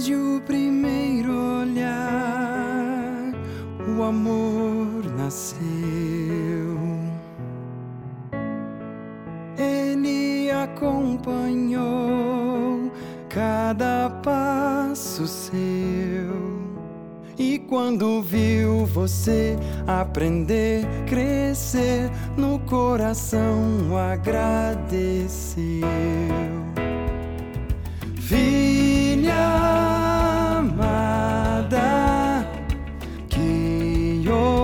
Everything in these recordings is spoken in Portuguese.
Desde o primeiro olhar, o amor nasceu. Ele acompanhou cada passo seu. E quando viu você aprender, crescer, no coração agradeceu. Filha amada, que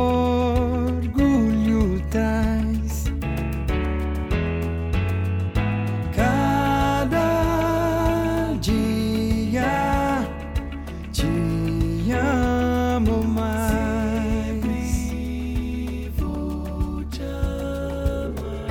orgulho traz. Cada dia te amo mais. Sempre vou te amar.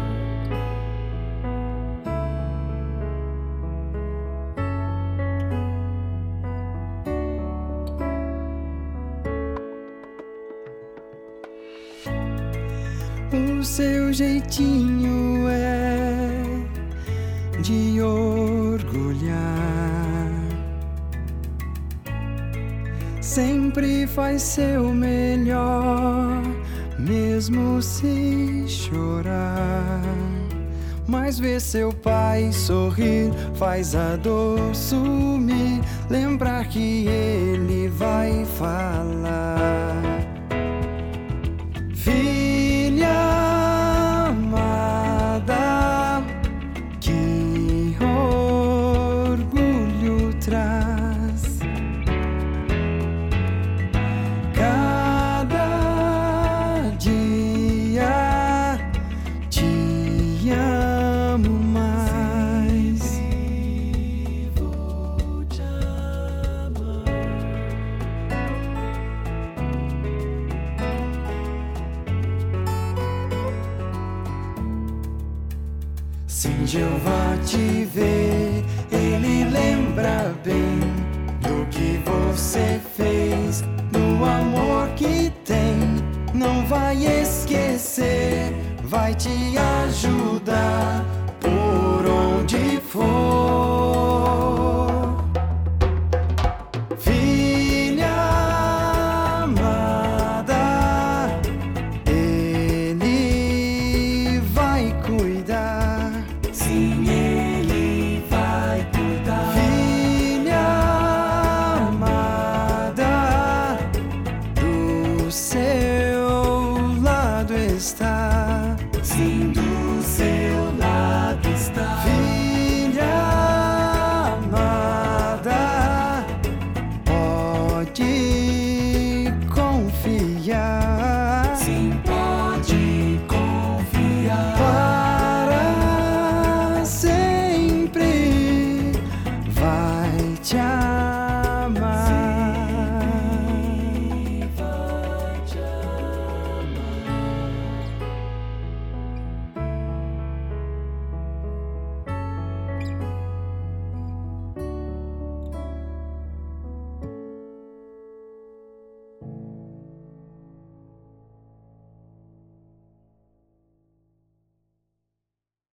O seu jeitinho é de orgulhar. Sempre faz seu melhor, mesmo se chorar. Mas ver seu pai sorrir faz a dor sumir. Lembrar que ele vai falar. Filha amada, que orgulho traz. Cada dia te amo mais. Sempre vou te amar. Se Jeová te vê, ele lembra bem do que você fez, do amor que tem. Não vai esquecer, vai te ajudar por onde for. Filha amada, ele vai cuidar. Sim, ele vai cuidar. Filha amada, do seu lado está. Sim, do seu lado está. Filha amada, pode confiar. Sim, pode confiar. Para sempre vai te amar.